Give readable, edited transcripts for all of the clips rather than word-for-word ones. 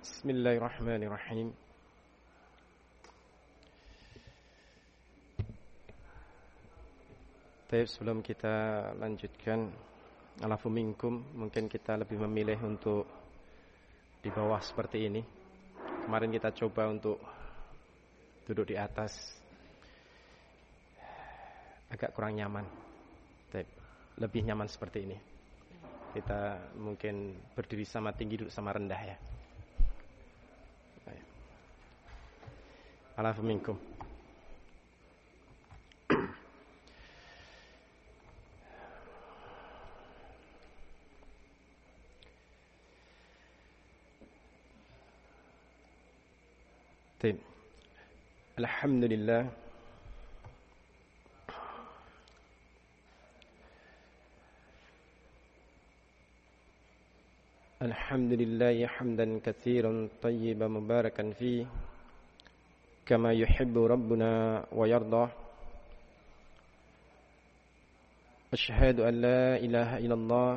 Bismillahirrahmanirrahim. Baik, sebelum kita lanjutkan alafu minkum, mungkin kita lebih memilih untuk di bawah seperti ini. Kemarin kita coba untuk duduk di atas, agak kurang nyaman. Baik, lebih nyaman seperti ini. Kita mungkin berdiri sama tinggi, duduk sama rendah ya. Alafu minkum. Baik. Alhamdulillah. Alhamdulillah hamdan katsiran tayyiban mubarakan fihi kama yuhibbu rabbuna wa yarda. Asyhadu an la ilaha illallah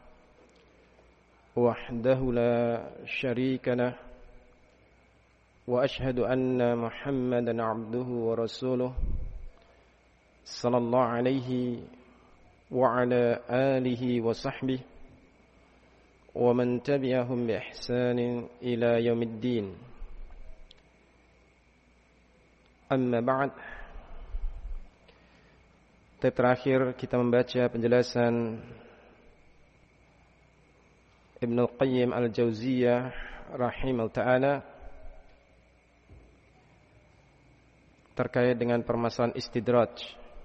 wahdahu la syarika lah wa asyhadu anna Muhammadan abduhu wa rasuluh sallallahu alaihi wa ala alihi wa sahbihi wa man tabi'ahum bi ihsanin ila yaumiddin. Amma ba'd. Terakhir kita membaca penjelasan Ibnu Qayyim Al-Jauziyah rahimahullah ta'ala terkait dengan permasalahan istidraj.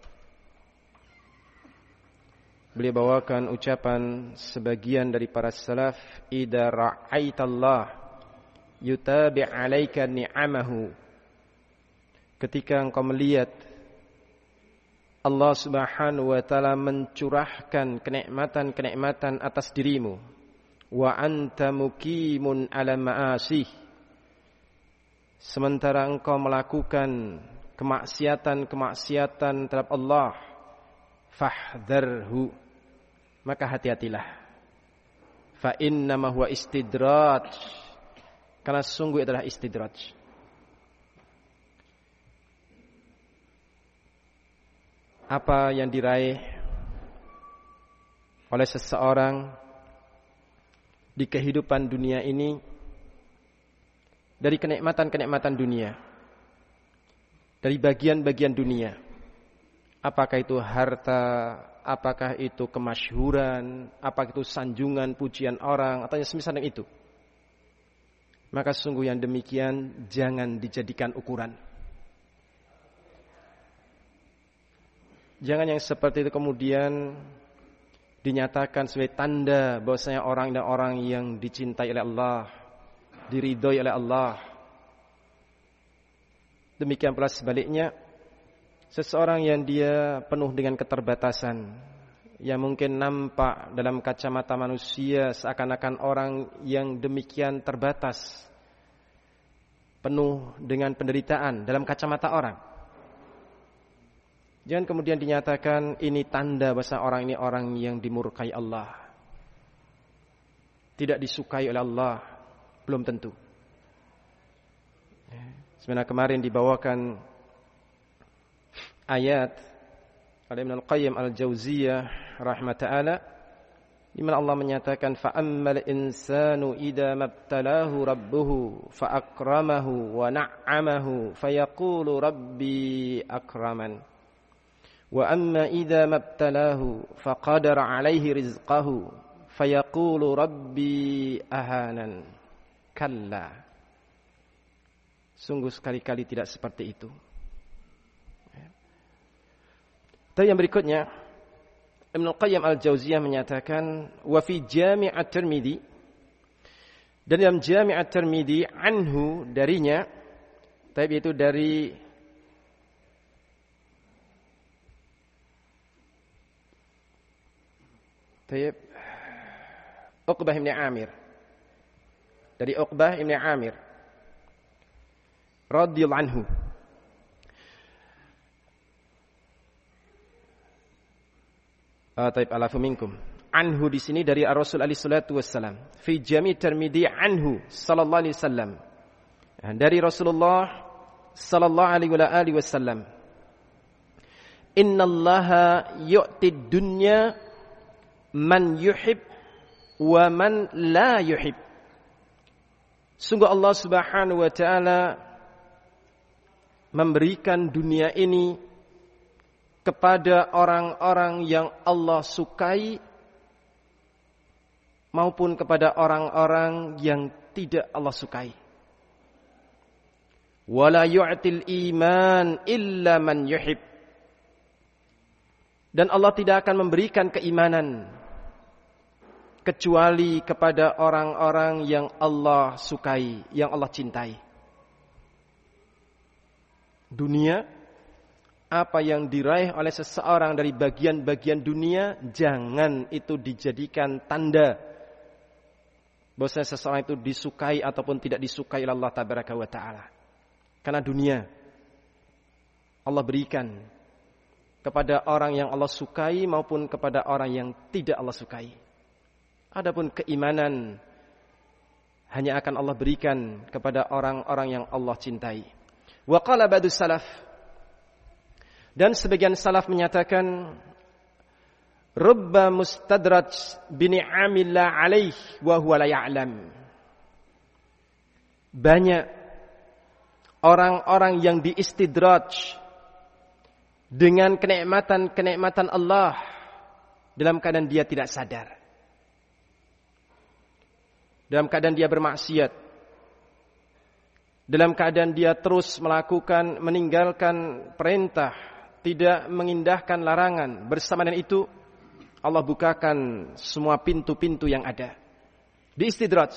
Beliau bawakan ucapan sebagian dari para salaf, idza ra'aitallah yutabi' 'alaika ni'amahu. Ketika engkau melihat Allah Subhanahu wa taala mencurahkan kenikmatan-kenikmatan atas dirimu, wa anta muqimun 'ala ma'asih, sementara engkau melakukan kemaksiatan terhadap Allah, fahdharhu, maka hati-hatilah. Fa innama huwa istidraj, karena sungguh adalah istidraj. Apa yang diraih oleh seseorang di kehidupan dunia ini dari kenikmatan-kenikmatan dunia, dari bagian-bagian dunia, apakah itu harta, apakah itu kemasyhuran, apakah itu sanjungan, pujian orang, atau yang semisal dengan itu, maka sungguh yang demikian jangan dijadikan ukuran. Jangan yang seperti itu kemudian dinyatakan sebagai tanda bahwasanya orang yang dicintai oleh Allah, diridhoi oleh Allah. Demikian pula sebaliknya, seseorang yang dia penuh dengan keterbatasan, yang mungkin nampak dalam kacamata manusia seakan-akan orang yang demikian terbatas, penuh dengan penderitaan dalam kacamata orang. Jangan kemudian dinyatakan ini tanda bahwa orang ini orang yang dimurkai Allah, tidak disukai oleh Allah. Belum tentu. Sebenarnya kemarin dibawakan ayat oleh Ibnu Qayyim Al-Jauziyah rahimahullah ta'ala, di mana Allah menyatakan fa ammal insanu idza mabtalahu rabbuhu fa akramahu wa na'amahu fayaqulu rabbi akraman. Wa amma idza mabtalahu faqadara 'alaihi rizqahu fayaqulu rabbi ahanan. Kalla. Sungguh sekali-kali tidak seperti itu. Dan yang berikutnya, Ibnu Qayyim Al-Jauziyah menyatakan wa fi Jami' At-Tirmidzi, dan dalam Jami' At-Tirmidzi anhu, darinya, tapi itu dari Uqbah bin Amir, dari Uqbah bin Amir radhiyallahu anhu, alafu minkum, anhu di sini dari Rasul alaihi salatu wassalam. Fi Jami' Tirmidzi anhu sallallahu alaihi wasallam. Dari Rasulullah sallallahu alaihi wasallam. Innallaha yu'tid dunya man yuhib wa man la yuhib. Sungguh Allah Subhanahu wa taala memberikan dunia ini kepada orang-orang yang Allah sukai maupun kepada orang-orang yang tidak Allah sukai. Wala yu'til iman illa man yuhib. Dan Allah tidak akan memberikan keimanan kecuali kepada orang-orang yang Allah sukai, yang Allah cintai. Dunia, apa yang diraih oleh seseorang dari bagian-bagian dunia, jangan itu dijadikan tanda bahwasanya seseorang itu disukai ataupun tidak disukai oleh Allah Tabaraka wa Ta'ala. Karena dunia Allah berikan kepada orang yang Allah sukai maupun kepada orang yang tidak Allah sukai. Adapun keimanan hanya akan Allah berikan kepada orang-orang yang Allah cintai. Wa qala ba'du salaf, dan sebagian salaf menyatakan rubba mustadraj bini'amillah alaih wa huwa la ya'lam. Banyak orang-orang yang diistidraj dengan kenikmatan-kenikmatan Allah dalam keadaan dia tidak sadar. Dalam keadaan dia bermaksiat. Dalam keadaan dia terus meninggalkan perintah, tidak mengindahkan larangan. Bersama dengan itu Allah bukakan semua pintu-pintu yang ada. Diistidraj.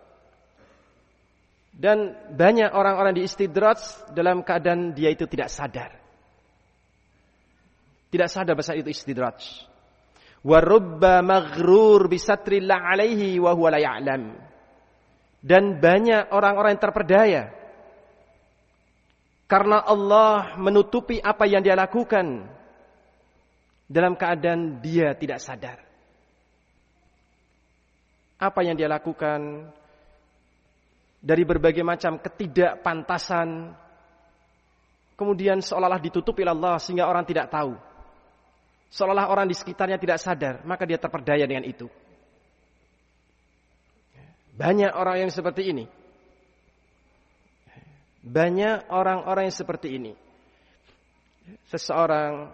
Dan banyak orang-orang diistidraj dalam keadaan dia itu tidak sadar. Tidak sadar bahasa itu istidraj. Wa rubba maghrur bisatrillah alaihi wa huwa la ya'lam. Dan banyak orang-orang yang terperdaya karena Allah menutupi apa yang dia lakukan dalam keadaan dia tidak sadar. Apa yang dia lakukan dari berbagai macam ketidakpantasan kemudian seolah-olah ditutupi oleh Allah sehingga orang tidak tahu. Seolah-olah orang di sekitarnya tidak sadar, maka dia terperdaya dengan itu. Banyak orang yang seperti ini. Banyak orang-orang yang seperti ini. Seseorang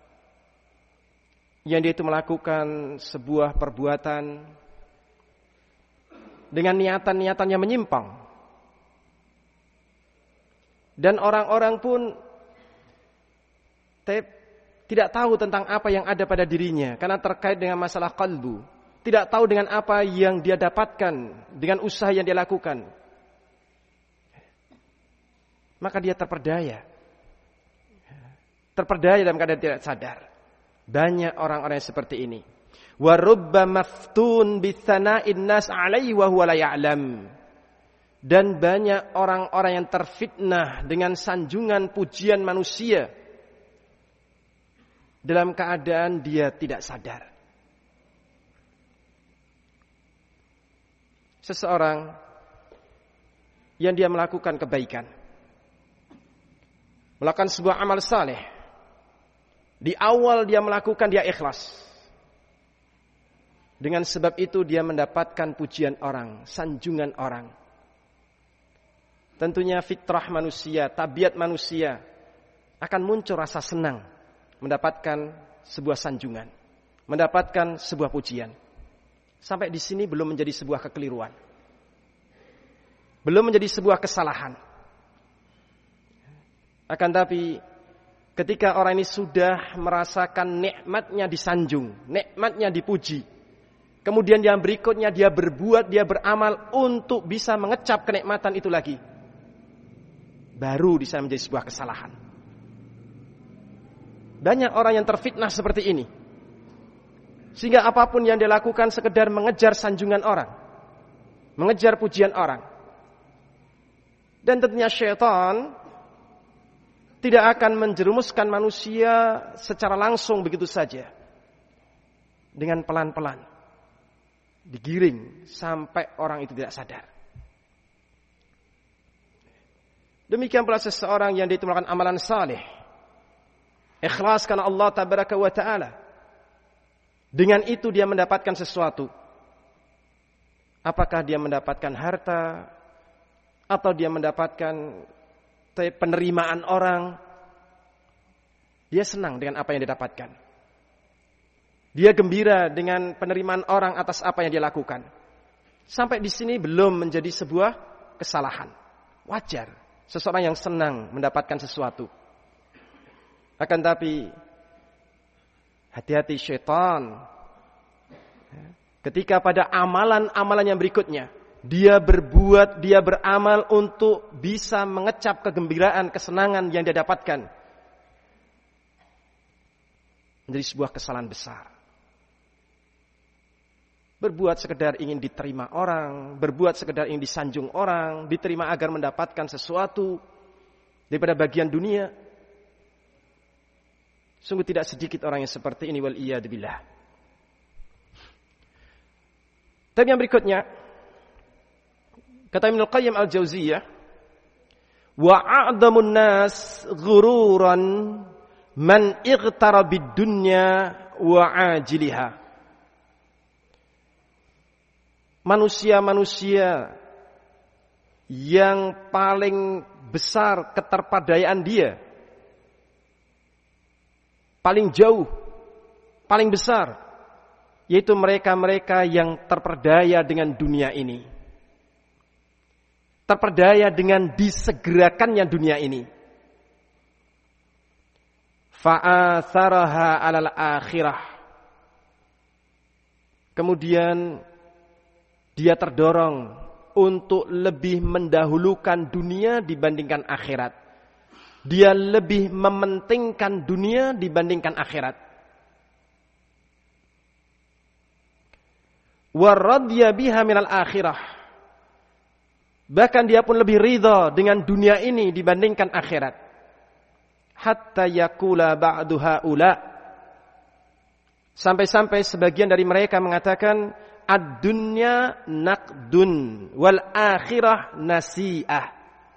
yang dia itu melakukan sebuah perbuatan dengan niatan-niatan yang menyimpang. Dan orang-orang pun tidak tahu tentang apa yang ada pada dirinya karena terkait dengan masalah qalbu. Tidak tahu dengan apa yang dia dapatkan dengan usaha yang dia lakukan. Maka dia terperdaya. Terperdaya dalam keadaan tidak sadar. Banyak orang-orang yang seperti ini. Wa rubba maftun bi tsana'in nas 'alaihi wa huwa la ya'lam. Dan banyak orang-orang yang terfitnah dengan sanjungan pujian manusia dalam keadaan dia tidak sadar. Seseorang yang dia melakukan kebaikan, melakukan sebuah amal saleh, di awal dia melakukan dia ikhlas. Dengan sebab itu dia mendapatkan pujian orang, sanjungan orang. Tentunya fitrah manusia, tabiat manusia akan muncul rasa senang mendapatkan sebuah sanjungan, mendapatkan sebuah pujian. Sampai di sini belum menjadi sebuah kekeliruan, belum menjadi sebuah kesalahan. Akan tapi ketika orang ini sudah merasakan nikmatnya disanjung, nikmatnya dipuji, kemudian yang berikutnya dia berbuat, dia beramal untuk bisa mengecap kenikmatan itu lagi, baru bisa menjadi sebuah kesalahan. Banyak orang yang terfitnah seperti ini. Sehingga apapun yang dia lakukan sekedar mengejar sanjungan orang, mengejar pujian orang. Dan tentunya syaitan tidak akan menjerumuskan manusia secara langsung begitu saja. Dengan pelan-pelan. digiring sampai orang itu tidak sadar. Demikian pula seseorang yang dia melakukan amalan saleh, ikhlas karena Allah tabaraka wa ta'ala. Dengan itu dia mendapatkan sesuatu. Apakah dia mendapatkan harta, atau dia mendapatkan penerimaan orang, dia senang dengan apa yang dia dapatkan. Dia gembira dengan penerimaan orang atas apa yang dia lakukan. Sampai di sini belum menjadi sebuah kesalahan. Wajar seseorang yang senang mendapatkan sesuatu. Akan tapi hati-hati syaitan. Ketika pada amalan-amalan yang berikutnya dia beramal untuk bisa mengecap kegembiraan, kesenangan yang dia dapatkan, menjadi sebuah kesalahan besar. Berbuat sekedar ingin diterima orang, berbuat sekedar ingin disanjung orang, diterima agar mendapatkan sesuatu daripada bagian dunia. Sungguh tidak sedikit orang yang seperti ini, wal iyad billah. Tapi yang berikutnya, kata Ibnu Qayyim al-Jauziyah, wa a'damun nas ghururan man ightara bid-dunya wa ajiliha. Manusia-manusia yang paling besar keterpadayaan dia, paling jauh, paling besar, yaitu mereka-mereka yang terperdaya dengan dunia ini. Terperdaya dengan disegerakannya dunia ini. Fa'atharaha 'alal akhirah. Kemudian dia terdorong untuk lebih mendahulukan dunia dibandingkan akhirat. Dia lebih mementingkan dunia dibandingkan akhirat. Wa radhiya biha minal akhirah. Bahkan dia pun lebih ridha dengan dunia ini dibandingkan akhirat. Hatta yakula ba'du haula. Sampai-sampai sebagian dari mereka mengatakan ad-dunya naqdun wal akhirah nasi'ah.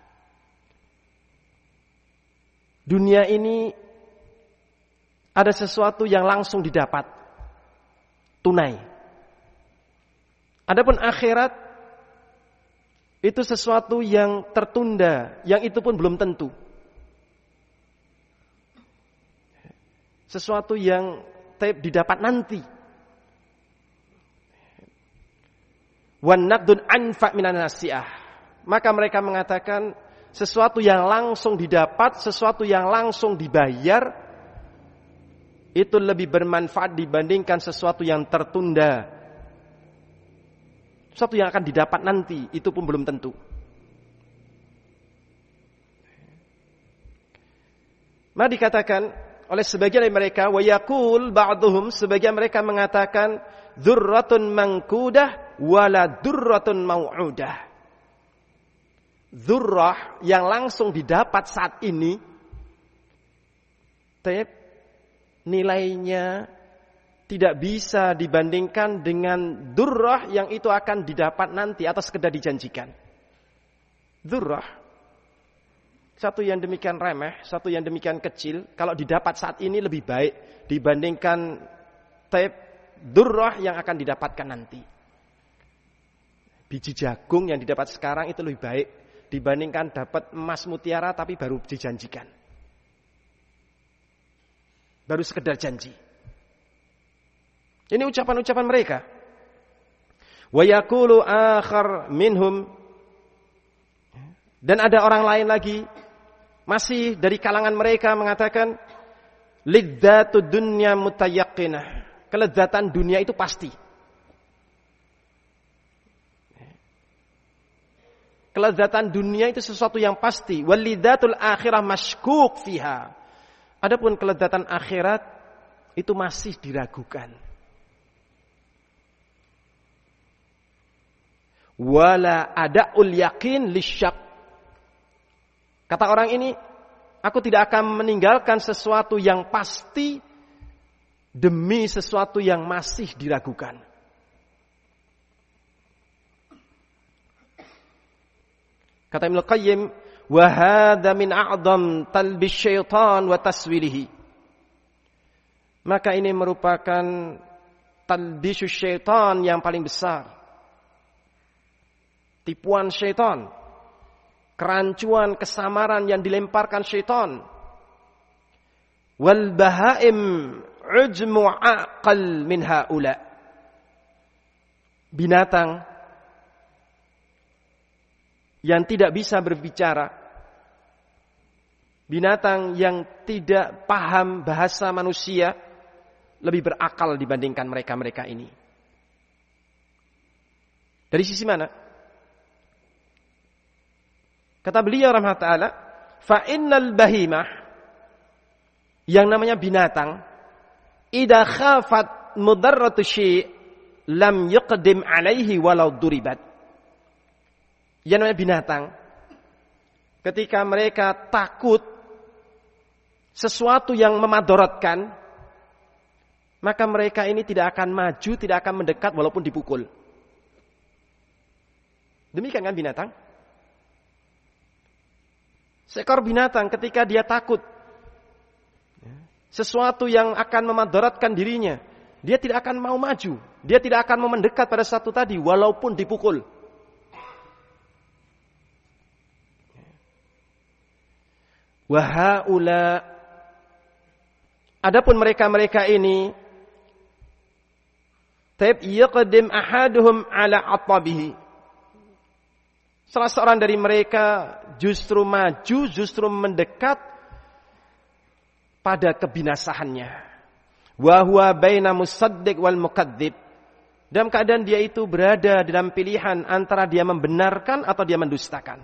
Dunia ini ada sesuatu yang langsung didapat, tunai. Adapun akhirat itu sesuatu yang tertunda, yang itu pun belum tentu. Sesuatu yang didapat nanti. Wan naqdun anfa minan nasi'ah. Maka mereka mengatakan sesuatu yang langsung didapat, sesuatu yang langsung dibayar itu lebih bermanfaat dibandingkan sesuatu yang tertunda. Sesuatu yang akan didapat nanti itu pun belum tentu. Maka dikatakan oleh sebagian dari mereka, wa yaqul ba'dhum, sebagian mereka mengatakan dzurratun mankudah wala dzurratun mau'udah. Dzurrah yang langsung didapat saat ini, nilainya tidak bisa dibandingkan dengan dzurrah yang itu akan didapat nanti atau sekedar dijanjikan. Dzurrah, satu yang demikian remeh, satu yang demikian kecil, kalau didapat saat ini lebih baik dibandingkan dzurrah yang akan didapatkan nanti. Biji jagung yang didapat sekarang itu lebih baik dibandingkan dapat emas mutiara tapi baru dijanjikan. Baru sekedar janji. Ini ucapan-ucapan mereka. Wa yaqulu akhar minhum, dan ada orang lain lagi masih dari kalangan mereka mengatakan lidzatud dunya mutayaqqinah. Kelezatan dunia itu pasti. Kelezatan dunia itu sesuatu yang pasti. Walidzatul akhirah masykuk fiha. Adapun kelezatan akhirat itu masih diragukan. Wala ada'ul yakin lisyak. Kata orang ini, aku tidak akan meninggalkan sesuatu yang pasti demi sesuatu yang masih diragukan. Kata Ibnu Qayyim, wa hadza min a'dham talbis syaitan wa taswilihi. Maka ini merupakan talbisus syaitan yang paling besar. Tipuan syaitan, kerancuan, kesamaran yang dilemparkan syaitan. Wal bahaim ujmu aqal min haula. Binatang yang tidak bisa berbicara, binatang yang tidak paham bahasa manusia, lebih berakal dibandingkan mereka-mereka ini. Dari sisi mana? Kata beliau rahimahullah ta'ala, fa innal bahimah, yang namanya binatang, idza khafat mudarratu syai' lam yuqdim alaihi walau duribat. Yang namanya binatang, ketika mereka takut sesuatu yang memadaratkan, maka mereka ini tidak akan maju, tidak akan mendekat walaupun dipukul. Demikian kan binatang? Seekor binatang ketika dia takut sesuatu yang akan memadaratkan dirinya, dia tidak akan mau maju, dia tidak akan mau mendekat pada satu tadi walaupun dipukul. Wa haula, adapun mereka-mereka ini, tab yaqdim ahaduhum ala atabihi. Salah seorang dari mereka justru maju, justru mendekat pada kebinasaannya. Wa huwa baina musaddiq wal mukadzib. Dalam keadaan dia itu berada dalam pilihan antara dia membenarkan atau dia mendustakan.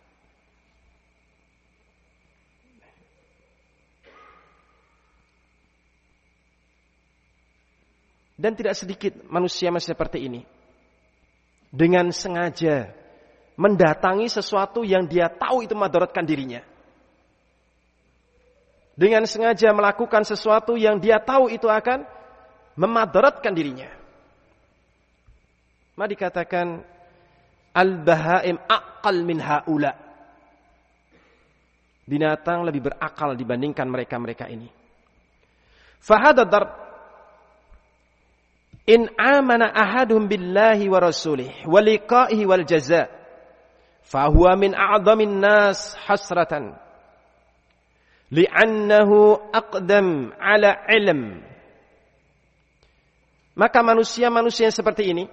Dan tidak sedikit manusia seperti ini, dengan sengaja mendatangi sesuatu yang dia tahu itu madaratkan dirinya. Dengan sengaja melakukan sesuatu yang dia tahu itu akan memadaratkan dirinya. Maka dikatakan al-bahaim aqal min haula. Binatang lebih berakal dibandingkan mereka-mereka ini. Fahadha darb in amana ahaduhum billahi wa rasulih wa liqa'ihi wal jazaa fahuwa min a'dhamin nas hasratan li'annahu aqdam ala ilm. Maka manusia-manusia yang seperti ini,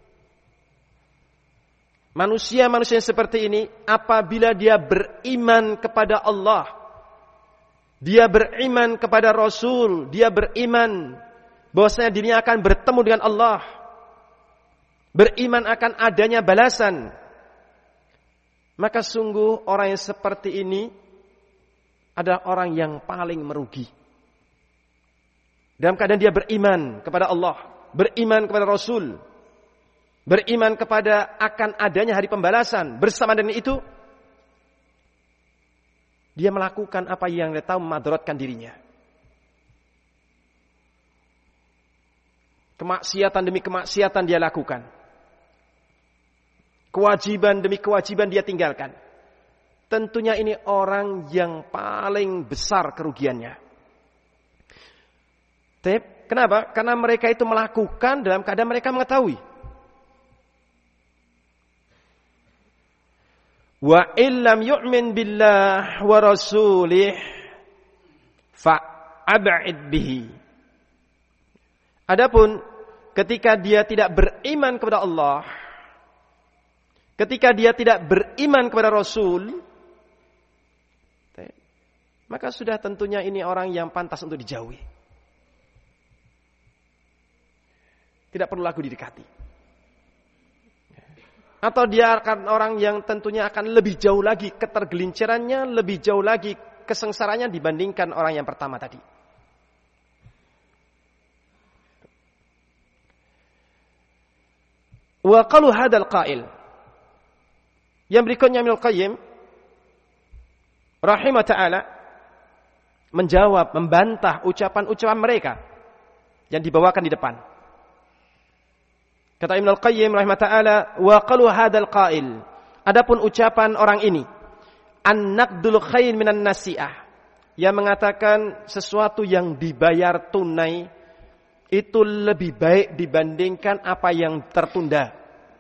manusia-manusia yang seperti ini, apabila dia beriman kepada Allah, dia beriman kepada Rasul, dia beriman bahwasanya dirinya akan bertemu dengan Allah, beriman akan adanya balasan, maka sungguh orang yang seperti ini adalah orang yang paling merugi. Dalam keadaan dia beriman kepada Allah, beriman kepada Rasul, beriman kepada akan adanya hari pembalasan, bersama dengan itu dia melakukan apa yang dia tahu memadaratkan dirinya. Kemaksiatan demi kemaksiatan dia lakukan. Kewajiban demi kewajiban dia tinggalkan. Tentunya ini orang yang paling besar kerugiannya. Kenapa? Karena mereka itu melakukan dalam keadaan mereka mengetahui. Wa illam yu'min billah wa rasulih fa'ab'id bihi. Adapun ketika dia tidak beriman kepada Allah, ketika dia tidak beriman kepada Rasul, maka sudah tentunya ini orang yang pantas untuk dijauhi. Tidak perlu lagi didekati. Atau dia akan orang yang tentunya akan lebih jauh lagi ketergelincirannya, lebih jauh lagi kesengsaranya dibandingkan orang yang pertama tadi. Wa qalu hadzal qail. Yang berikutnya Ibnu Qayyim rahimah ta'ala menjawab, membantah ucapan-ucapan mereka yang dibawakan di depan. Kata Ibnu Qayyim rahimah ta'ala, wa qalu hadzal qail Adapun ucapan orang ini, an-naqdul khair minan nasi'ah, yang mengatakan sesuatu yang dibayar tunai itu lebih baik dibandingkan apa yang tertunda.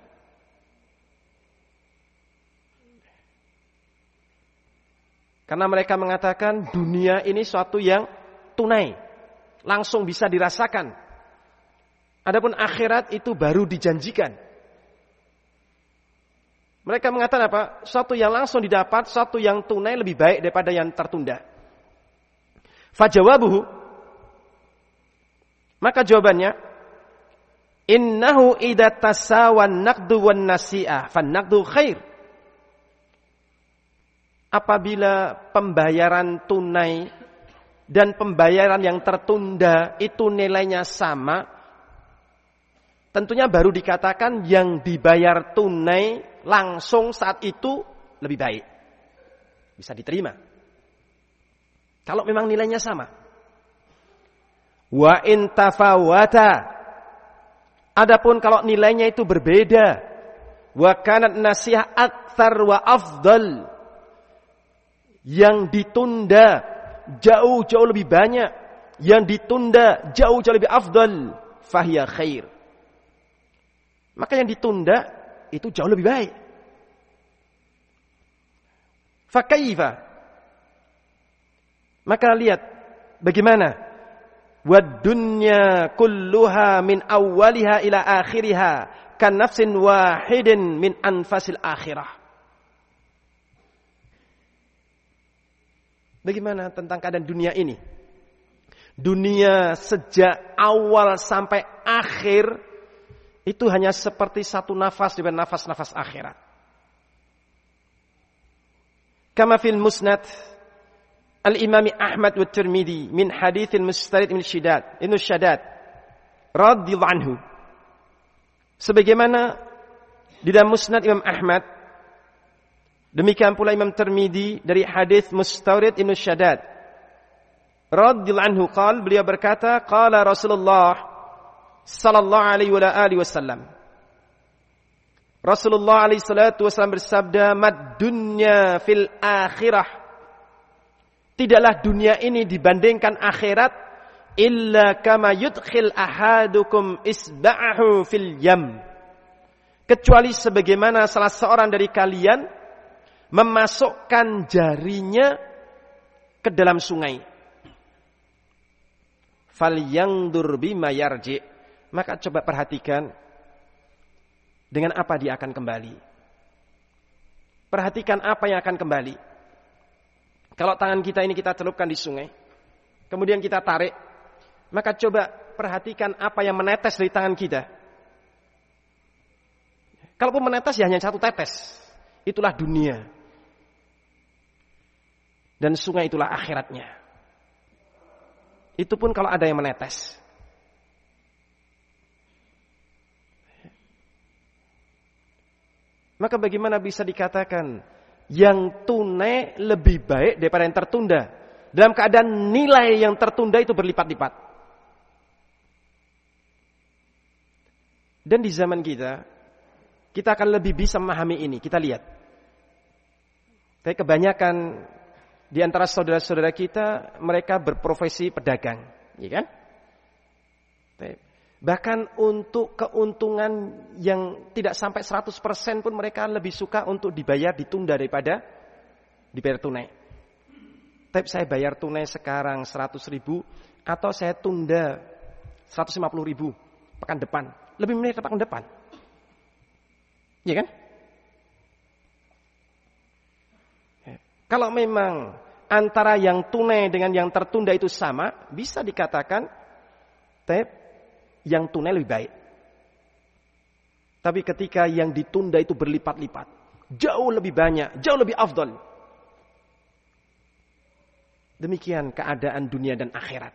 Karena mereka mengatakan dunia ini suatu yang tunai, langsung bisa dirasakan. Adapun akhirat itu baru dijanjikan. Mereka mengatakan apa? Suatu yang langsung didapat, suatu yang tunai lebih baik daripada yang tertunda. Fajawabuhu, maka jawabannya, innahu idza tasawan naqdu wan nasi'ah fan naqdu khair. Apabila pembayaran tunai dan pembayaran yang tertunda itu nilainya sama, tentunya baru dikatakan yang dibayar tunai langsung saat itu lebih baik. Bisa diterima. Kalau memang nilainya sama. Wa in tafawata. Adapun kalau nilainya itu berbeda. Wa kanat nasihah aktsar wa afdal. Yang ditunda jauh-jauh lebih banyak. Yang ditunda jauh-jauh lebih afdal. Fahiya khair. Maka yang ditunda itu jauh lebih baik. Fakaifa? Maka lihat bagaimana wad dunya kulluha min awwaliha ila akhiriha kan nafsin wahidin min anfasil akhirah. Bagaimana tentang keadaan dunia ini? Dunia sejak awal sampai akhir itu hanya seperti satu nafas dari nafas-nafas akhirat. Kama fil musnad al-imami Ahmad wa Tirmidzi min haditsil Mustarid ibn Shaddad radhiyallahu anhu. Sebagaimana di dalam musnad Imam Ahmad, demikian pula Imam Tirmidzi dari hadis Mustarid ibn Shaddad radhiyallahu anhu qala, beliau berkata, qala Rasulullah sallallahu alaihi wa alihi wasallam. Rasulullah alaihi salatu wasallam bersabda, "Mad dunya fil akhirah." Tidaklah dunia ini dibandingkan akhirat illa kama yudkhil ahadukum isba'ahu fil yam. Kecuali sebagaimana salah seorang dari kalian memasukkan jarinya ke dalam sungai. Falyandur bima yarji'. Maka coba perhatikan dengan apa dia akan kembali. Perhatikan apa yang akan kembali. Kalau tangan kita ini kita celupkan di sungai, kemudian kita tarik, maka coba perhatikan apa yang menetes dari tangan kita. Kalaupun menetes ya hanya satu tetes. Itulah dunia. Dan sungai itulah akhiratnya. Itu pun kalau ada yang menetes. Maka bagaimana bisa dikatakan yang tunai lebih baik daripada yang tertunda? Dalam keadaan nilai yang tertunda itu berlipat-lipat. Dan di zaman kita akan lebih bisa memahami ini. Kita lihat. Tapi kebanyakan di antara saudara-saudara kita, mereka berprofesi pedagang. Ya kan? Bahkan untuk keuntungan yang tidak sampai 100% pun mereka lebih suka untuk dibayar ditunda daripada dibayar tunai. Tapi saya bayar tunai sekarang 100.000 atau saya tunda 150.000 pekan depan. Lebih memilih pekan depan. Iya kan? Kalau memang antara yang tunai dengan yang tertunda itu sama, bisa dikatakan yang tunai lebih baik. Tapi ketika yang ditunda itu berlipat-lipat, jauh lebih banyak, jauh lebih afdal. Demikian keadaan dunia dan akhirat.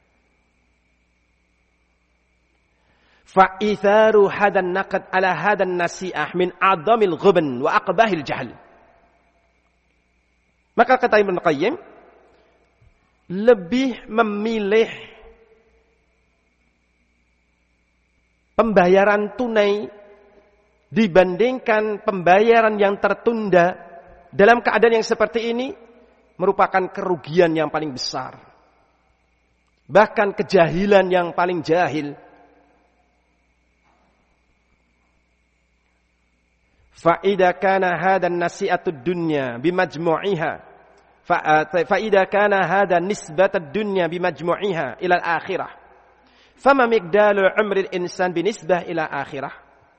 Fa'itharu hadan naqad ala hadan nasi'ah min adamil ghubn wa aqbahil jahl. Maka kata Ibnu Qayyim, lebih memilih pembayaran tunai dibandingkan pembayaran yang tertunda dalam keadaan yang seperti ini merupakan kerugian yang paling besar. Bahkan kejahilan yang paling jahil. Fa'idha kana hadan nasi'atud dunya bimajmu'iha. Fa'idha kana hadan nisbatud dunya bimajmu'iha ila al-akhirah. Fama miqdalu umril insan binisbah ila akhirah.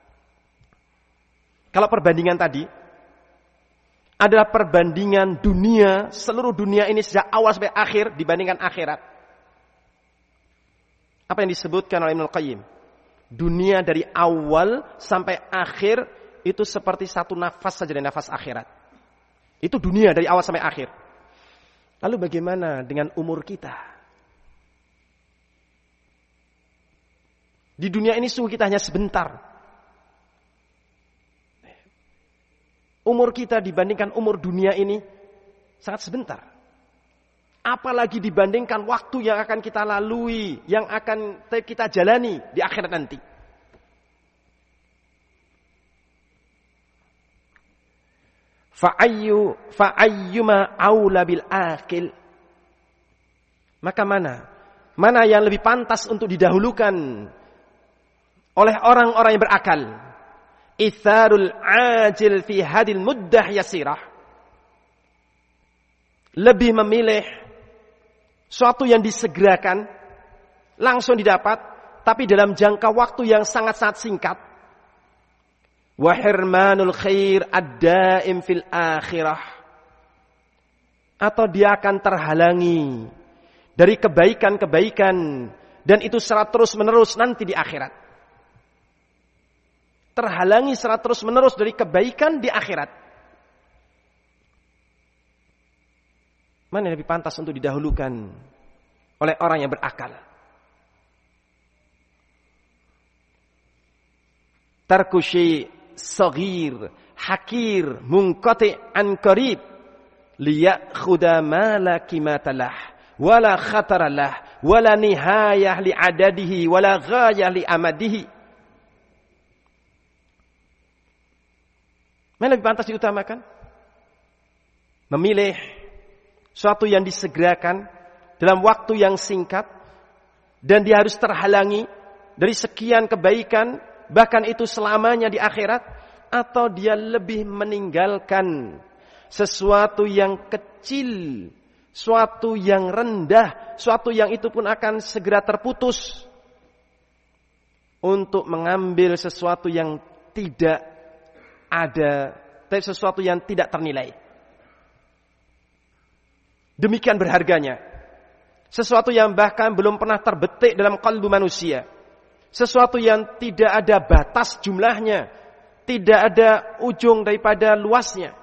Kalau perbandingan tadi adalah perbandingan dunia, seluruh dunia ini sejak awal sampai akhir dibandingkan akhirat. Apa yang disebutkan oleh Ibnu Qayyim? Dunia dari awal sampai akhir itu seperti satu nafas saja dari nafas akhirat. Itu dunia dari awal sampai akhir. Lalu bagaimana dengan umur kita? Di dunia ini sungguh kita hanya sebentar. Umur kita dibandingkan umur dunia ini sangat sebentar. Apalagi dibandingkan waktu yang akan kita lalui, yang akan kita jalani di akhirat nanti. Fa'ayyuma aula bil akil. Maka mana yang lebih pantas untuk didahulukan oleh orang-orang yang berakal? Itharul ajil fi hadil muddah yasirah. Lebih memilih suatu yang disegerakan, langsung didapat, tapi dalam jangka waktu yang sangat-sangat singkat. Wa hirmanul khair ad-daim fil akhirah. Atau dia akan terhalangi dari kebaikan-kebaikan, dan itu secara terus-menerus nanti di akhirat. Terhalangi secara terus-menerus dari kebaikan di akhirat. Mana yang lebih pantas untuk didahulukan oleh orang yang berakal? Tarku syai' saghir, hakir, munqati' an qarib liya'khudha ma la qimatalah wala khataralah wala nihayah li adadihi wala ghayah li amadihi. Mana lebih pantas diutamakan? Memilih suatu yang disegerakan dalam waktu yang singkat dan dia harus terhalangi dari sekian kebaikan, bahkan itu selamanya di akhirat, atau dia lebih meninggalkan sesuatu yang kecil, suatu yang rendah, suatu yang itu pun akan segera terputus untuk mengambil sesuatu yang tidak ada, sesuatu yang tidak ternilai. Demikian berharganya sesuatu yang bahkan belum pernah terbetik dalam kalbu manusia, sesuatu yang tidak ada batas jumlahnya, tidak ada ujung daripada luasnya.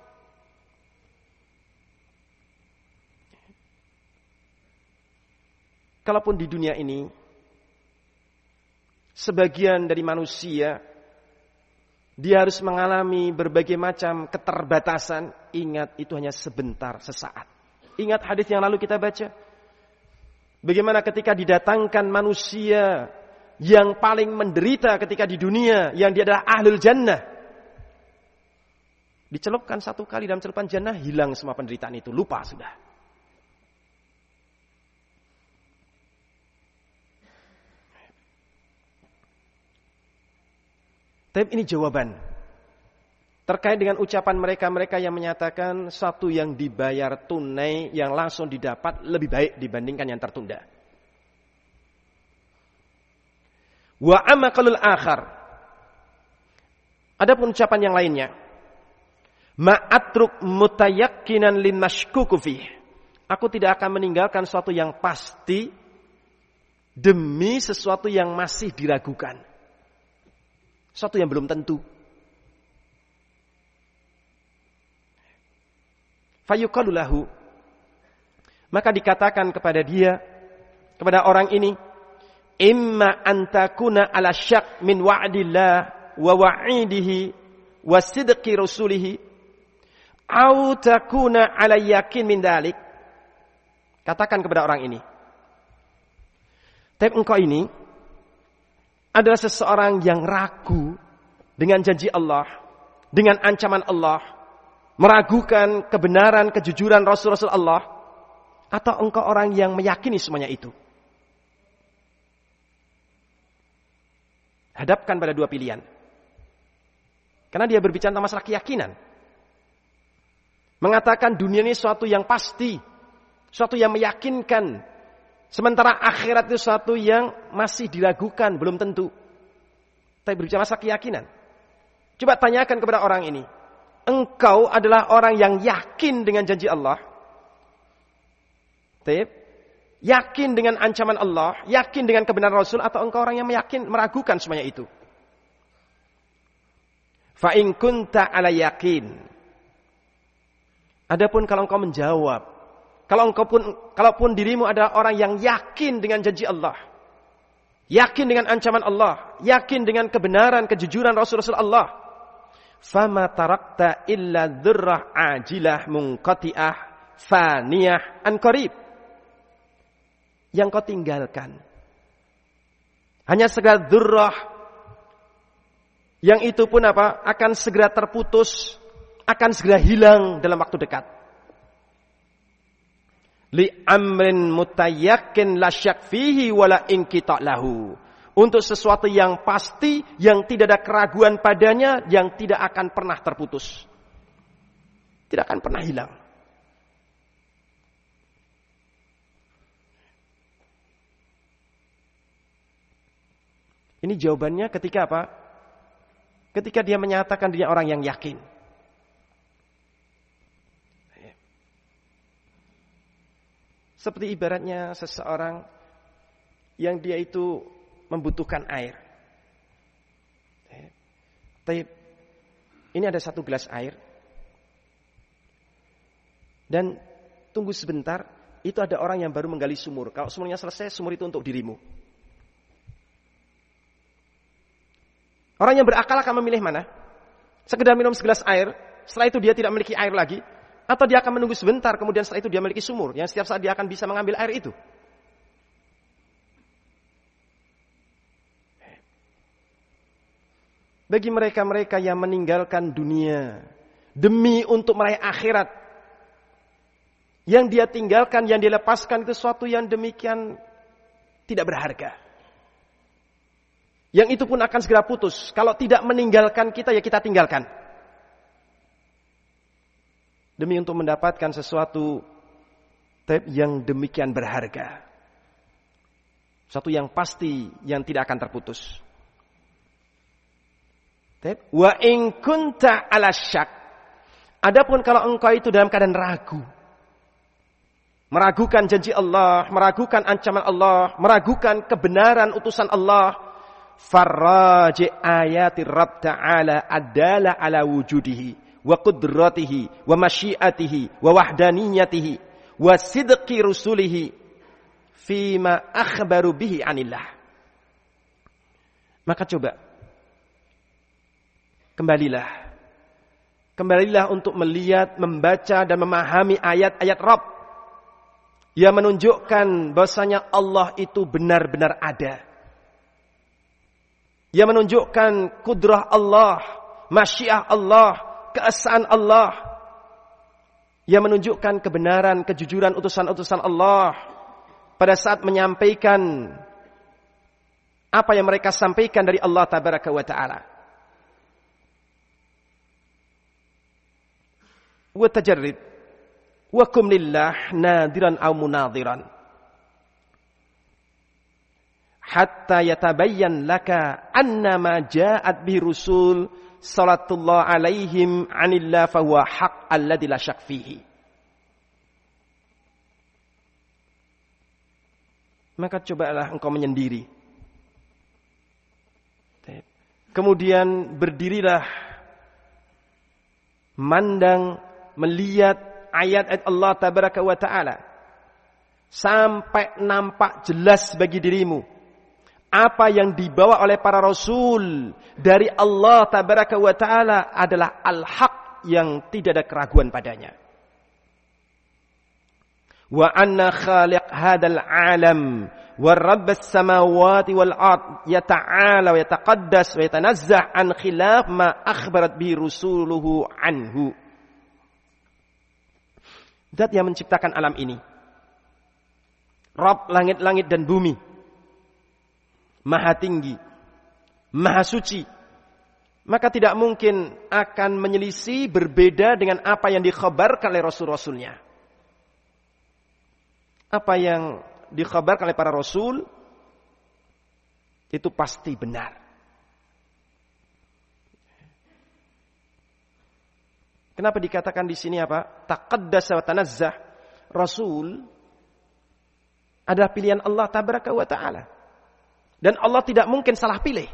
Kalaupun di dunia ini sebagian dari manusia dia harus mengalami berbagai macam keterbatasan, ingat itu hanya sebentar, sesaat. Ingat hadis yang lalu kita baca. Bagaimana ketika didatangkan manusia yang paling menderita ketika di dunia, yang dia adalah ahlul jannah. Dicelupkan satu kali dalam celupan jannah, hilang semua penderitaan itu, lupa sudah. Tapi ini jawaban terkait dengan ucapan mereka-mereka yang menyatakan satu yang dibayar tunai yang langsung didapat lebih baik dibandingkan yang tertunda. Wa amaqalul akhar. Adapun ucapan yang lainnya, ma'atruk mutayakkinan lin mashkuku fih. Aku tidak akan meninggalkan sesuatu yang pasti demi sesuatu yang masih diragukan. Sesuatu yang belum tentu. Fayuqalu lahu, maka dikatakan kepada dia, kepada orang ini, imma antakuna ala syak min wa'dillah wa wa'idihi wa sidqi rasulihi au takuna ala yakin min dalik. Katakan kepada orang ini, tapi engkau ini adalah seseorang yang ragu dengan janji Allah, dengan ancaman Allah, meragukan kebenaran, kejujuran Rasul-Rasul Allah, atau engkau orang yang meyakini semuanya itu? Hadapkan pada dua pilihan. Karena dia berbicara tentang masalah keyakinan. Mengatakan dunia ini suatu yang pasti, suatu yang meyakinkan. Sementara akhirat itu suatu yang masih diragukan, belum tentu. Tapi berbicara masalah keyakinan. Coba tanyakan kepada orang ini. Engkau adalah orang yang yakin dengan janji Allah? Yakin dengan ancaman Allah? Yakin dengan kebenaran Rasul? Atau engkau orang yang meragukan semuanya itu? Fa in kunta ala yakin. Adapun kalau engkau menjawab, kalaupun dirimu adalah orang yang yakin dengan janji Allah, yakin dengan ancaman Allah, yakin dengan kebenaran, kejujuran Rasul-Rasul Allah, fama tarakta illa dzurrah ajilah munqati'ah faniyah an qarib. Yang kau tinggalkan hanya segera dzurrah, yang itu pun akan segera terputus, akan segera hilang dalam waktu dekat. Li amrin mutayyakin la syak fihi wala inqita lahu. Untuk sesuatu yang pasti, yang tidak ada keraguan padanya, yang tidak akan pernah terputus. Tidak akan pernah hilang. Ini jawabannya ketika apa? Ketika dia menyatakan dia orang yang yakin. Seperti ibaratnya seseorang yang dia itu membutuhkan air. Ini ada satu gelas air. Dan tunggu sebentar, itu ada orang yang baru menggali sumur. Kalau sumurnya selesai, sumur itu untuk dirimu. Orang yang berakal akan memilih mana? Sekedar minum segelas air, setelah itu dia tidak memiliki air lagi. Atau dia akan menunggu sebentar, kemudian setelah itu dia memiliki sumur, yang setiap saat dia akan bisa mengambil air itu. Bagi mereka-mereka yang meninggalkan dunia demi untuk meraih akhirat, yang dia tinggalkan, yang dia lepaskan itu sesuatu yang demikian tidak berharga. Yang itu pun akan segera putus. Kalau tidak meninggalkan kita, ya kita tinggalkan. Demi untuk mendapatkan sesuatu yang demikian berharga. Sesuatu yang pasti, yang tidak akan terputus. Wa in kunta ala syak. Adapun kalau engkau itu dalam keadaan ragu, meragukan janji Allah, meragukan ancaman Allah, meragukan kebenaran utusan Allah, farraji ayati Rabb ta'ala adala ala wujudihi wa qudratihi wa masyiatihi wa wahdaniyatihi wa sidqi rusulihi fima akhbaru bihi anillah. Maka coba kembalilah untuk melihat, membaca dan memahami ayat-ayat Rabb yang menunjukkan bahwasanya Allah itu benar-benar ada, yang menunjukkan kudrah Allah, masyiah Allah, keesaan Allah, yang menunjukkan kebenaran, kejujuran utusan-utusan Allah pada saat menyampaikan apa yang mereka sampaikan dari Allah Tabaraka wa Ta'ala. Wa tajarrid wa kum lillah nadiran aw munadiran hatta yatabayyan laka annama ja'at bihi rusul salatullah alaihim anillah fahuwa haq alladhi la syak fihi. Maka cobalah engkau menyendiri. Kemudian berdirilah, mandang, melihat ayat-ayat Allah Tabaraka wa Ta'ala sampai nampak jelas bagi dirimu apa yang dibawa oleh para rasul dari Allah Tabaraka wa Ta'ala adalah al-haq yang tidak ada keraguan padanya. wa anna khaliq hadzal alam wa rabbas samawati wal ard yata'ala wa yataqaddas wa yatanazzah an khilaf ma akhbarat bi rusuluhu anhu. Zat yang menciptakan alam ini, Rabb langit-langit dan bumi, Maha tinggi, Maha suci, maka tidak mungkin akan menyelisih berbeda dengan apa yang dikhabarkan oleh Rasul-Rasulnya. Apa yang dikhabarkan oleh para Rasul itu pasti benar. Kenapa dikatakan di sini apa? Taqaddasa wa tanazzah. Rasul adalah pilihan Allah tabaraka wa ta'ala. Dan Allah tidak mungkin salah pilih.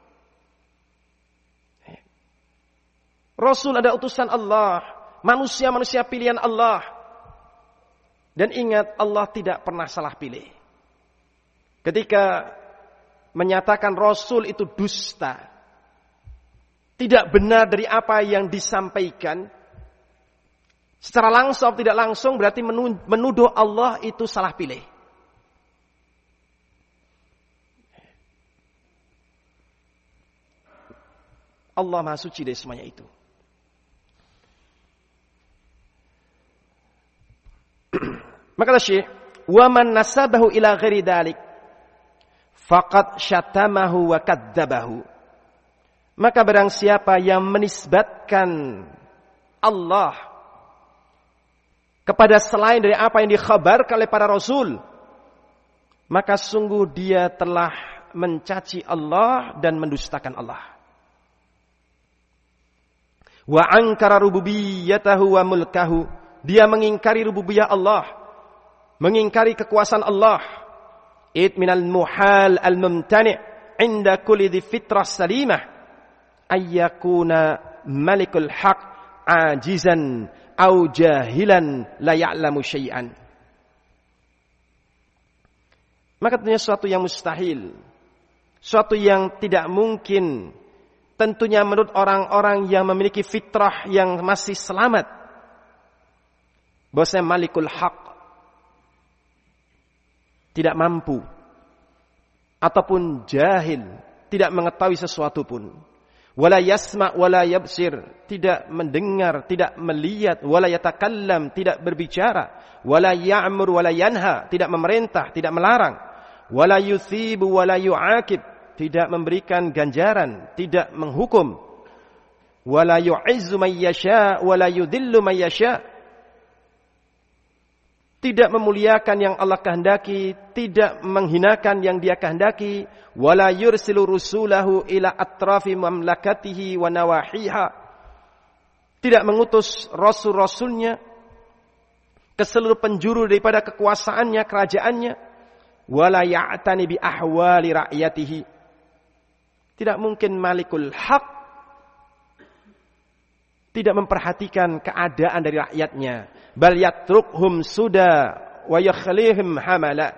Rasul adalah utusan Allah, manusia-manusia pilihan Allah. Dan ingat, Allah tidak pernah salah pilih. Ketika menyatakan Rasul itu dusta, tidak benar dari apa yang disampaikan, secara langsung tidak langsung berarti menuduh Allah itu salah pilih. Allah Maha Suci dari semuanya itu. Maka kata Syekh, wa man nasabahu ila ghairi dzalik faqad syatamahu wa kadzdzabahu. Maka barang siapa yang menisbatkan Allah kepada selain dari apa yang dikhabarkan oleh para rasul, maka sungguh dia telah mencaci Allah dan mendustakan Allah. Wa ankara rububiyyatahu wa mulkahu. Dia mengingkari rububiyah Allah, mengingkari kekuasaan Allah. It minal muhal al-mumtani' inda kulli dhi fitrah salimah ayyakuna malikul haq ajizan au jahilan la ya'lamu syai'an. Maka tentunya suatu yang mustahil, suatu yang tidak mungkin, tentunya menurut orang-orang yang memiliki fitrah yang masih selamat, bahwasanya malikul haq tidak mampu ataupun jahil, tidak mengetahui sesuatu pun. Wala yasma' wala yabsir, tidak mendengar, tidak melihat, wala yatakallam, tidak berbicara, wala ya'mur wala yanha, tidak memerintah, tidak melarang, wala yuthibu wala yu'aqib, tidak memberikan ganjaran, tidak menghukum, wala yu'izzu man yasha wala yudhillu man yasha, tidak memuliakan yang Allah kehendaki, tidak menghinakan yang Dia kehendaki, wala yursilu rusulahu ila atrafi mamlakatihi wa nawahiha, tidak mengutus rasul-rasulnya ke seluruh penjuru daripada kekuasaannya, kerajaannya, wala ya'tani bi ahwali rakyatihi. Tidak mungkin malikul haq tidak memperhatikan keadaan dari rakyatnya. Bal yatrukhum suda wa yakhlihim hamala.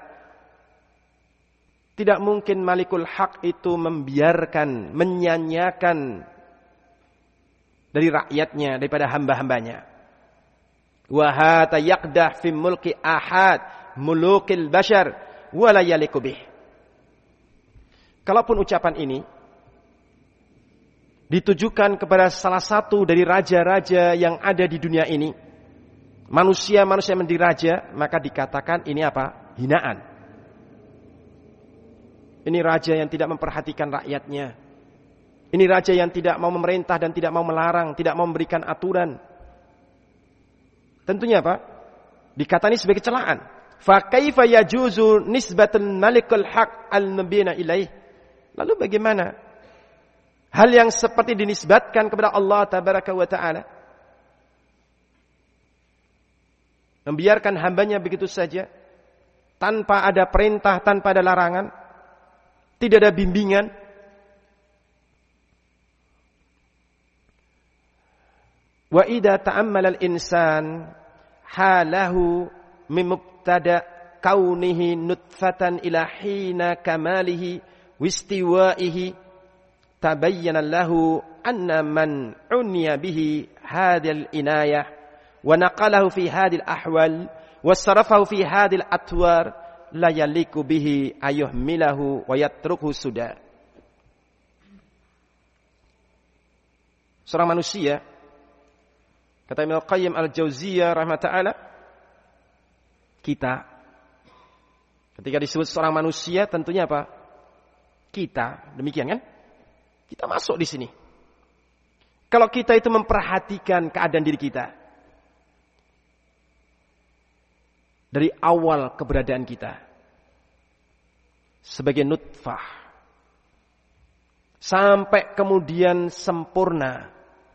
Tidak mungkin malikul haq itu membiarkan, menyanyiakan dari rakyatnya, daripada hamba-hambanya. Wa hata yaqdah fi mulki ahad mulukil bashar wa la yaliku bih. Kalaupun ucapan ini ditujukan kepada salah satu dari raja-raja yang ada di dunia ini, manusia-manusia yang menjadi raja, maka dikatakan ini apa? Hinaan. Ini raja yang tidak memperhatikan rakyatnya. Ini raja yang tidak mau memerintah dan tidak mau melarang, tidak mau memberikan aturan. Tentunya apa? Dikatakan sebagai celaan. Fa kaifa yajuzu nisbatul malikul haq al-mubina ilaih? Lalu bagaimana hal yang seperti dinisbatkan kepada Allah tabaraka wa ta'ala? Membiarkan hambanya begitu saja, tanpa ada perintah, tanpa ada larangan, tidak ada bimbingan. Wa idza ta'ammala al-insan halahu min mubtada kaunihi nutfatan ila hina kamalihi wistiwaihi tabayyana lahu anna man unya bihi hadhihi al-inayah wa naqalahu fi hadhihi al-ahwal wasarafahu fi hadil atwar la yaliku bihi ayuhmilahu wa yatruku suda. Seorang manusia, kata Ibnu Qayyim al-Jauziyah rahimahullah, kita, ketika disebut seorang manusia tentunya apa? Kita, demikian kan? Kita masuk di sini. Kalau kita itu memperhatikan keadaan diri kita dari awal keberadaan kita sebagai nutfah sampai kemudian sempurna,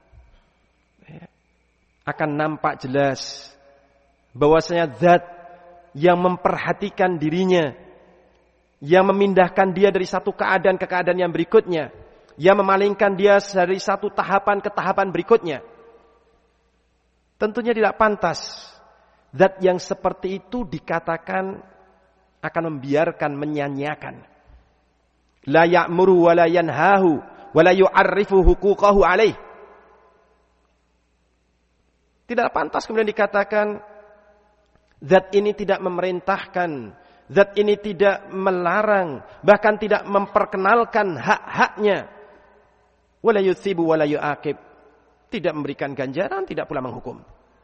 akan nampak jelas bahwasanya zat yang memperhatikan dirinya, yang memindahkan dia dari satu keadaan ke keadaan yang berikutnya, yang memalingkan dia dari satu tahapan ke tahapan berikutnya, tentunya tidak pantas zat yang seperti itu dikatakan akan membiarkan, menyanyiakan. La ya'muru wa la yanhahu wa la yu'arrifu huquqahu alaih. Tidak pantas kemudian dikatakan zat ini tidak memerintahkan, zat ini tidak melarang, bahkan tidak memperkenalkan hak-haknya. Wala yutsibu wala yu'aqib. Tidak memberikan ganjaran, tidak pula menghukum.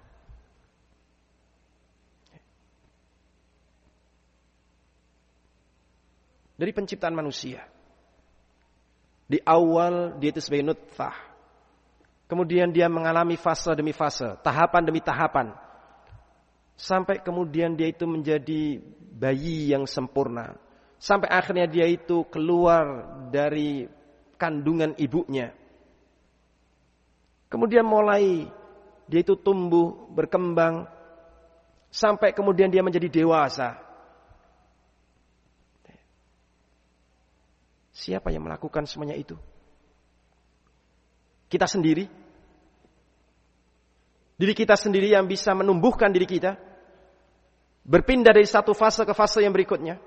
Dari penciptaan manusia, di awal dia itu sebagai nutfah, kemudian dia mengalami fase demi fase, tahapan demi tahapan, sampai kemudian dia itu menjadi bayi yang sempurna, sampai akhirnya dia itu keluar dari kandungan ibunya. Kemudian mulai dia itu tumbuh, berkembang, sampai kemudian dia menjadi dewasa. Siapa yang melakukan semuanya itu? Kita sendiri? Diri kita sendiri yang bisa menumbuhkan diri kita, berpindah dari satu fase ke fase yang berikutnya.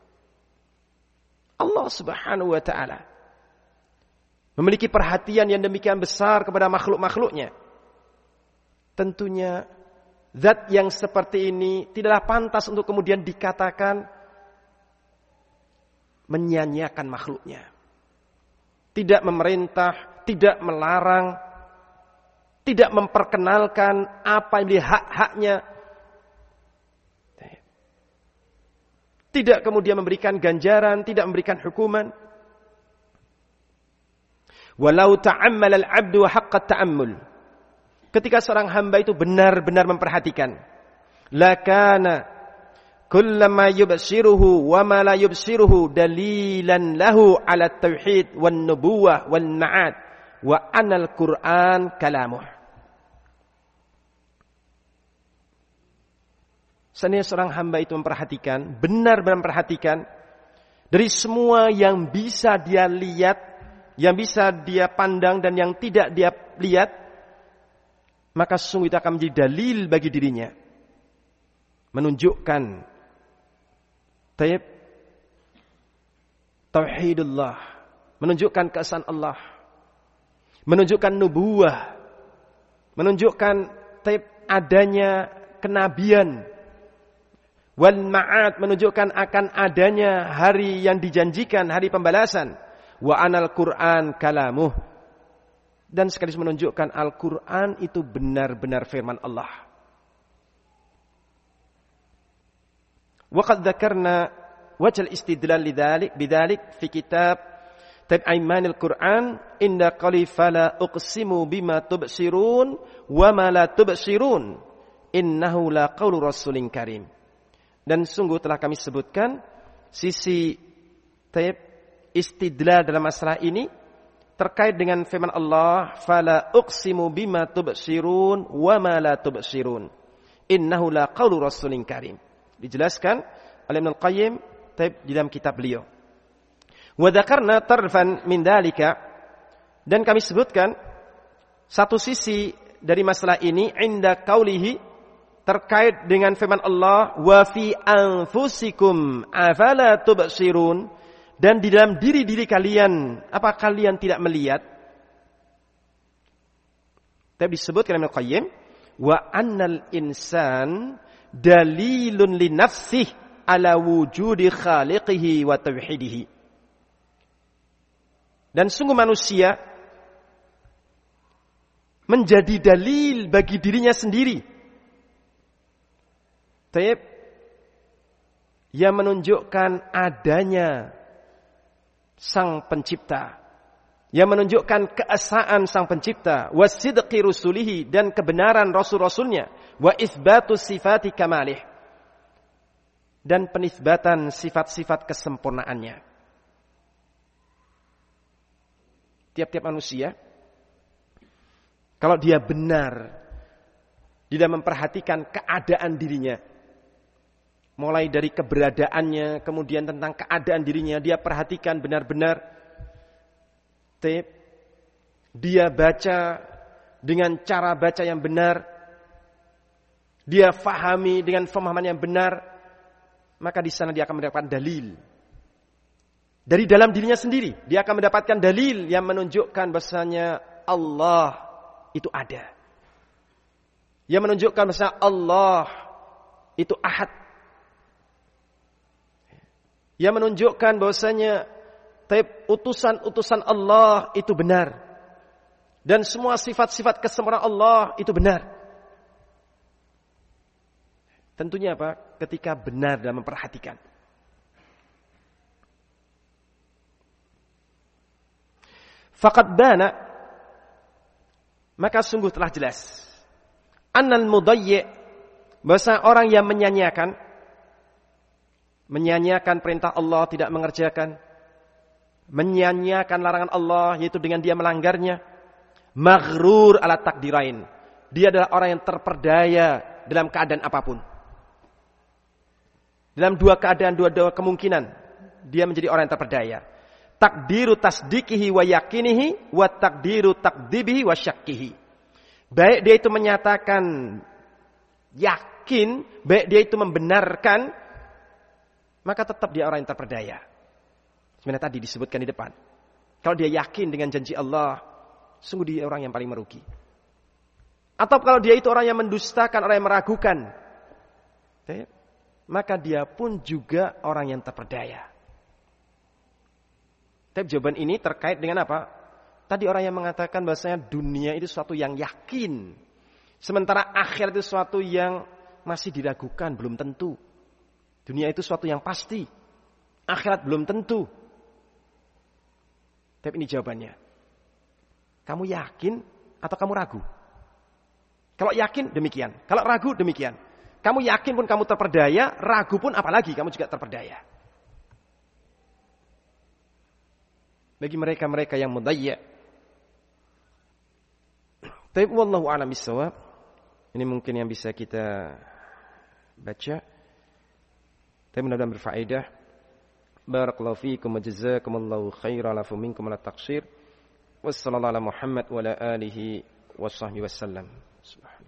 Allah Subhanahu wa ta'ala memiliki perhatian yang demikian besar kepada makhluk-makhluknya. Tentunya zat yang seperti ini tidaklah pantas untuk kemudian dikatakan menyanyiakan makhluknya. Tidak memerintah, tidak melarang, tidak memperkenalkan apa yang menjadi hak-haknya. Tidak kemudian memberikan ganjaran, tidak memberikan hukuman. Walau ta'ammal al-'abdu haqqa ta'ammul. Ketika seorang hamba itu benar-benar memperhatikan, lakana kullama yubsiruhu wa ma la yubsiruhu dalilan lahu ala tauhid wan nubuwah wal ma'ad wa anal Qur'an kalamuh. Seandainya seorang hamba itu memperhatikan, benar-benar memperhatikan dari semua yang bisa dia lihat, yang bisa dia pandang dan yang tidak dia lihat, maka sungguh itu akan menjadi dalil bagi dirinya, menunjukkan tauhidullah, menunjukkan keesaan Allah, menunjukkan nubuwah, menunjukkan adanya kenabian, wal ma'ad, menunjukkan akan adanya hari yang dijanjikan, hari pembalasan, wa anal Qur'an kalamuh, dan sekaligus menunjukkan Al-Quran itu benar-benar firman Allah. Waqad dzakarna wajh al-istidlal bidzalik fi kitab Aimanil Quran inda qali fala uqsimu bima tubsirun wa ma la tubsirun innahu la qaulu rasulin karim. Dan sungguh telah kami sebutkan sisi istidlal dalam masalah ini terkait dengan firman Allah, fala uqsimu bima tubsirun wa ma la tubsirun innahu la qaulu rasulin karim. Dijelaskan oleh Ibnu Qayyim di dalam kitab beliau. Wa dzakarna tarfan min dzalika, dan kami sebutkan satu sisi dari masalah ini inda qaulihi, terkait dengan firman Allah, wa fi anfusikum afala tubsirun, dan di dalam diri-diri kalian apa kalian tidak melihat? Tapi disebutkan Ibnu Qayyim, wa annal insan dalilun li nafsih ala wujudi khaliqihi wa tauhidihi. Dan sungguh manusia menjadi dalil bagi dirinya sendiri. Taib, yang menunjukkan adanya Sang Pencipta, yang menunjukkan keesaan Sang Pencipta, wasidqi rusulihi, dan kebenaran rasul-rasulnya, wa isbatu sifati kamalih, dan penisbatan sifat-sifat kesempurnaannya. Tiap-tiap manusia, kalau dia benar di dalam memperhatikan keadaan dirinya, mulai dari keberadaannya, kemudian tentang keadaan dirinya, dia perhatikan benar-benar. Dia baca dengan cara baca yang benar, dia fahami dengan pemahaman yang benar, maka di sana dia akan mendapatkan dalil. Dari dalam dirinya sendiri, dia akan mendapatkan dalil yang menunjukkan bahasanya Allah itu ada. Yang menunjukkan bahasanya Allah itu ahad. Yang menunjukkan bahasanya utusan-utusan Allah itu benar. Dan semua sifat-sifat kesempurnaan Allah itu benar. Tentunya apa? Ketika benar dalam memperhatikan. Faqad bana, maka sungguh telah jelas, annal mudayyi', bahasa orang yang menyanyiakan perintah Allah, tidak mengerjakan, menyanyiakan larangan Allah, yaitu dengan dia melanggarnya, maghrur ala takdirain, dia adalah orang yang terperdaya dalam keadaan apapun. Dalam dua keadaan, dua kemungkinan, dia menjadi orang yang terperdaya. Takdiru tasdiqihi wa yakinihi, wa takdiru takdibihi wa syakkihi. Baik dia itu menyatakan yakin, baik dia itu membenarkan, maka tetap dia orang yang terperdaya. Sebenarnya tadi disebutkan di depan. Kalau dia yakin dengan janji Allah, sungguh dia orang yang paling merugi. Atau kalau dia itu orang yang mendustakan, orang yang meragukan, maka dia pun juga orang yang terperdaya. Tapi jawaban ini terkait dengan apa? Tadi orang yang mengatakan bahasanya dunia itu sesuatu yang yakin, sementara akhirat itu sesuatu yang masih diragukan, belum tentu. Dunia itu sesuatu yang pasti, akhirat belum tentu. Tapi ini jawabannya. Kamu yakin atau kamu ragu? Kalau yakin demikian, kalau ragu demikian. Kamu yakin pun kamu terperdaya, ragu pun apalagi kamu juga terperdaya. Bagi mereka-mereka yang mudayya. Tapi wallahu a'lam bissawab. Ini mungkin yang bisa kita baca. Tapi mudah-mudahan berfaedah. Barakallahu fiikum wa jazakumullahu khairan lakum minkum ala taqsir. Wassallallahu ala Muhammad wa ala alihi wa sahbihi wasallam. Subhanallah.